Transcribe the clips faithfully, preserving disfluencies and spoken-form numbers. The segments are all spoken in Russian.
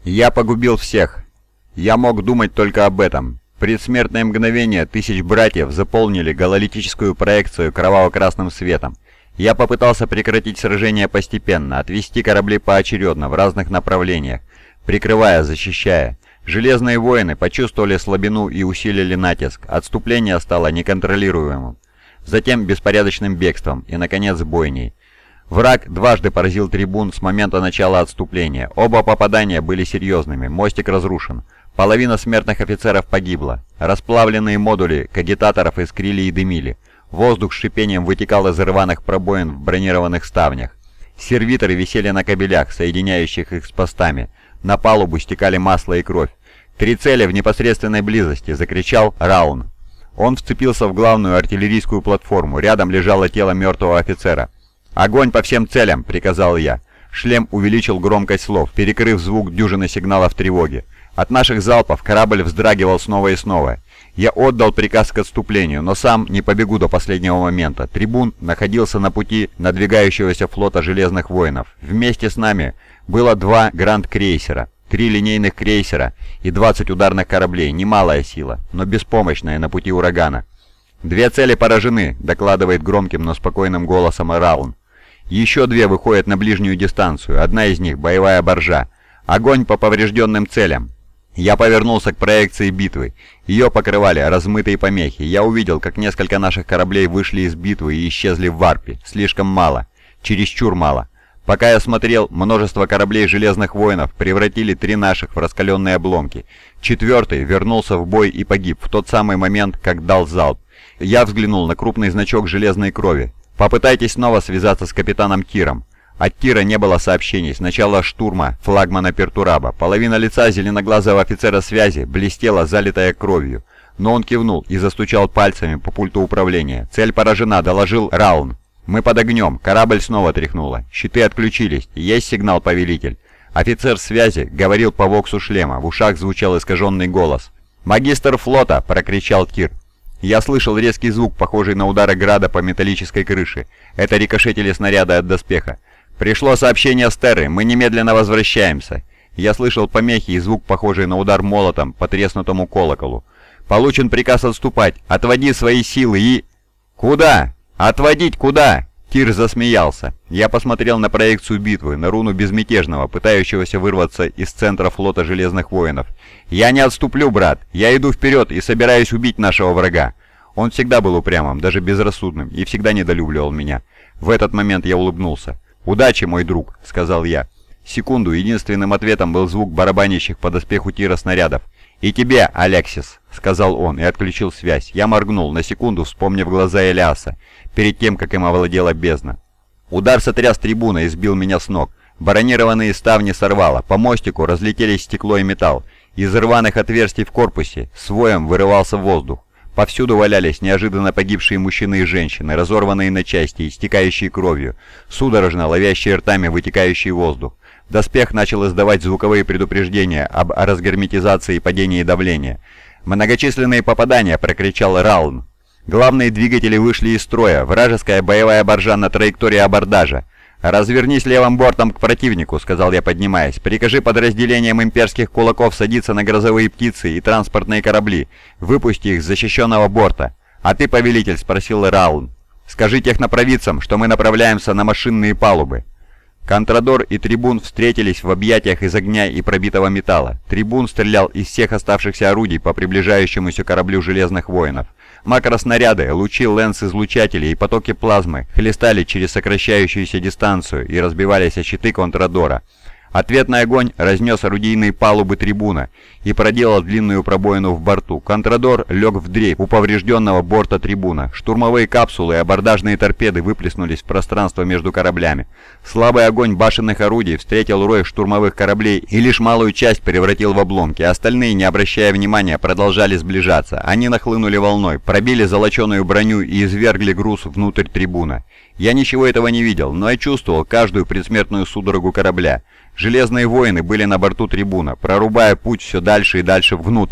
Я погубил всех. Я мог думать только об этом. Предсмертные мгновения тысяч братьев заполнили гололитическую проекцию кроваво-красным светом. Я попытался прекратить сражение постепенно, отвести корабли поочередно в разных направлениях, прикрывая, защищая. Железные воины почувствовали слабину и усилили натиск. Отступление стало неконтролируемым. Затем беспорядочным бегством и, наконец, бойней. Враг дважды поразил трибун с момента начала отступления. Оба попадания были серьезными, мостик разрушен. Половина смертных офицеров погибла. Расплавленные модули кагитаторов искрили и дымили. Воздух с шипением вытекал из рваных пробоин в бронированных ставнях. Сервиторы висели на кабелях, соединяющих их с постами. На палубу стекали масло и кровь. «Три цели в непосредственной близости!» — закричал Раун. Он вцепился в главную артиллерийскую платформу. Рядом лежало тело мертвого офицера. «Огонь по всем целям!» — приказал я. Шлем увеличил громкость слов, перекрыв звук дюжины сигналов тревоги. От наших залпов корабль вздрагивал снова и снова. Я отдал приказ к отступлению, но сам не побегу до последнего момента. Трибун находился на пути надвигающегося флота Железных воинов. Вместе с нами было два гранд-крейсера, три линейных крейсера и двадцать ударных кораблей. Немалая сила, но беспомощная на пути урагана. «Две цели поражены», — докладывает громким, но спокойным голосом Раун. «Еще две выходят на ближнюю дистанцию, одна из них — боевая баржа. Огонь по поврежденным целям». Я повернулся к проекции битвы. Ее покрывали размытые помехи. Я увидел, как несколько наших кораблей вышли из битвы и исчезли в варпе. Слишком мало. Чересчур мало. Пока я смотрел, множество кораблей Железных воинов превратили три наших в раскаленные обломки. Четвертый вернулся в бой и погиб в тот самый момент, как дал залп. Я взглянул на крупный значок железной крови. «Попытайтесь снова связаться с капитаном Тиром». От Тира не было сообщений с начала штурма флагмана Пертураба. Половина лица зеленоглазого офицера связи блестела, залитая кровью. Но он кивнул и застучал пальцами по пульту управления. «Цель поражена», — доложил Раун. «Мы под огнем. Корабль снова тряхнуло. Щиты отключились. Есть сигнал, повелитель». Офицер связи говорил по воксу шлема. В ушах звучал искаженный голос. «Магистр флота!» — прокричал Тир. Я слышал резкий звук, похожий на удары града по металлической крыше. Это рикошетили снаряды от доспеха. «Пришло сообщение с Терры. Мы немедленно возвращаемся». Я слышал помехи и звук, похожий на удар молотом по треснутому колоколу. «Получен приказ отступать. Отводи свои силы и...» «Куда? Отводить куда?» Тир засмеялся. Я посмотрел на проекцию битвы, на руну Безмятежного, пытающегося вырваться из центра флота Железных воинов. «Я не отступлю, брат. Я иду вперед и собираюсь убить нашего врага». Он всегда был упрямым, даже безрассудным, и всегда недолюбливал меня. В этот момент я улыбнулся. «Удачи, мой друг», — сказал я. Секунду единственным ответом был звук барабанящих по доспеху Тира снарядов. «И тебе, Алексис», — сказал он и отключил связь. Я моргнул, на секунду вспомнив глаза Элиаса, перед тем, как им овладела бездна. Удар сотряс трибуна и сбил меня с ног. Баронированные ставни сорвало, по мостику разлетелись стекло и металл. Из рваных отверстий в корпусе с воем вырывался воздух. Повсюду валялись неожиданно погибшие мужчины и женщины, разорванные на части, истекающие кровью, судорожно ловящие ртами вытекающий воздух. Доспех начал издавать звуковые предупреждения об разгерметизации и падении давления. «Многочисленные попадания!» — прокричал Раун. «Главные двигатели вышли из строя. Вражеская боевая баржа на траектории абордажа. «Развернись левым бортом к противнику», — сказал я, поднимаясь. «Прикажи подразделениям имперских кулаков садиться на грозовые птицы и транспортные корабли. Выпусти их с защищенного борта». «А ты, повелитель?» — спросил Раун. «Скажи технопровидцам, что мы направляемся на машинные палубы». Контрадор и Трибун встретились в объятиях из огня и пробитого металла. Трибун стрелял из всех оставшихся орудий по приближающемуся кораблю Железных воинов. Макроснаряды, лучи лэнс-излучателей и потоки плазмы хлестали через сокращающуюся дистанцию и разбивались о щиты Контрадора. Ответный огонь разнес орудийные палубы Трибуна и проделал длинную пробоину в борту. Контрадор лег в дрейф у поврежденного борта Трибуна. Штурмовые капсулы и абордажные торпеды выплеснулись в пространство между кораблями. Слабый огонь башенных орудий встретил рой штурмовых кораблей и лишь малую часть превратил в обломки. Остальные, не обращая внимания, продолжали сближаться. Они нахлынули волной, пробили золоченую броню и извергли груз внутрь Трибуна. Я ничего этого не видел, но я чувствовал каждую предсмертную судорогу корабля. Железные воины были на борту Трибуна, прорубая путь все дальше и дальше внутрь.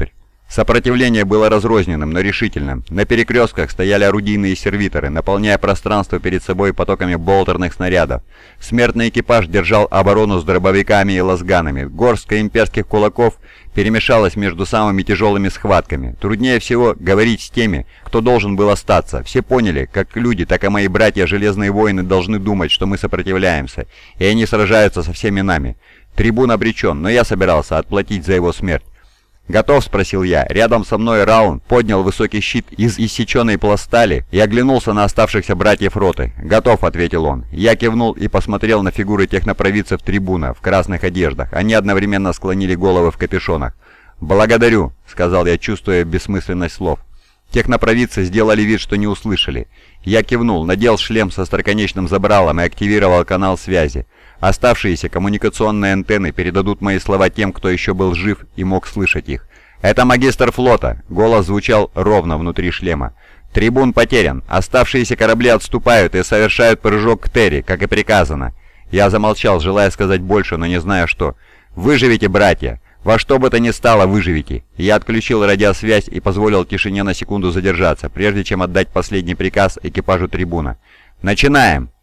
Сопротивление было разрозненным, но решительным. На перекрестках стояли орудийные сервиторы, наполняя пространство перед собой потоками болтерных снарядов. Смертный экипаж держал оборону с дробовиками и лазганами. Горстка имперских кулаков перемешалась между самыми тяжелыми схватками. Труднее всего говорить с теми, кто должен был остаться. Все поняли, как люди, так и мои братья Железные Воины должны думать, что мы сопротивляемся, и они сражаются со всеми нами. Трибун обречен, но я собирался отплатить за его смерть. «Готов?» — спросил я. Рядом со мной Раун поднял высокий щит из иссеченной пластали и оглянулся на оставшихся братьев роты. «Готов», — ответил он. Я кивнул и посмотрел на фигуры технопровидцев трибуна в красных одеждах. Они одновременно склонили головы в капюшонах. «Благодарю», — сказал я, чувствуя бессмысленность слов. Технопровидцы сделали вид, что не услышали. Я кивнул, надел шлем со остроконечным забралом и активировал канал связи. Оставшиеся коммуникационные антенны передадут мои слова тем, кто еще был жив и мог слышать их. «Это магистр флота!» — голос звучал ровно внутри шлема. «Трибун потерян. Оставшиеся корабли отступают и совершают прыжок к Терри, как и приказано». Я замолчал, желая сказать больше, но не зная что. «Выживите, братья! Во что бы то ни стало, выживите!» Я отключил радиосвязь и позволил тишине на секунду задержаться, прежде чем отдать последний приказ экипажу трибуна. «Начинаем!»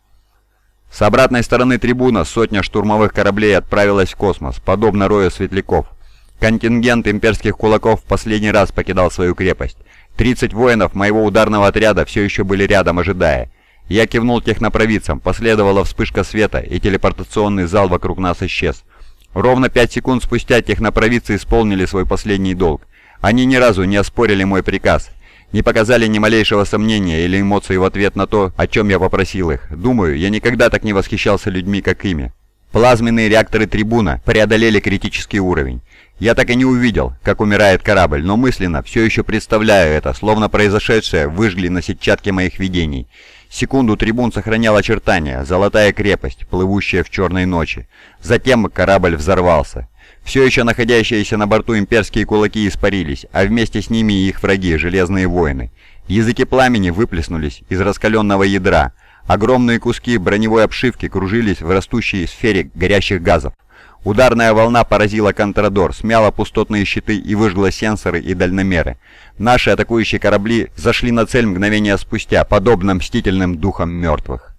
С обратной стороны трибуна сотня штурмовых кораблей отправилась в космос, подобно рою светляков. Контингент имперских кулаков в последний раз покидал свою крепость. тридцать воинов моего ударного отряда все еще были рядом, ожидая. Я кивнул технопровидцам, последовала вспышка света, и телепортационный зал вокруг нас исчез. Ровно пять секунд спустя технопровидцы исполнили свой последний долг. Они ни разу не оспорили мой приказ, не показали ни малейшего сомнения или эмоций в ответ на то, о чем я попросил их. Думаю, я никогда так не восхищался людьми, как ими. Плазменные реакторы трибуна преодолели критический уровень. Я так и не увидел, как умирает корабль, но мысленно все еще представляю это, словно произошедшее выжгли на сетчатке моих видений. Секунду трибун сохранял очертания, золотая крепость, плывущая в черной ночи. Затем корабль взорвался. Все еще находящиеся на борту имперские кулаки испарились, а вместе с ними и их враги, Железные Воины. Языки пламени выплеснулись из раскаленного ядра. Огромные куски броневой обшивки кружились в растущей сфере горящих газов. Ударная волна поразила контрадор, смяла пустотные щиты и выжгла сенсоры и дальномеры. Наши атакующие корабли зашли на цель мгновения спустя, подобно мстительным духам мертвых.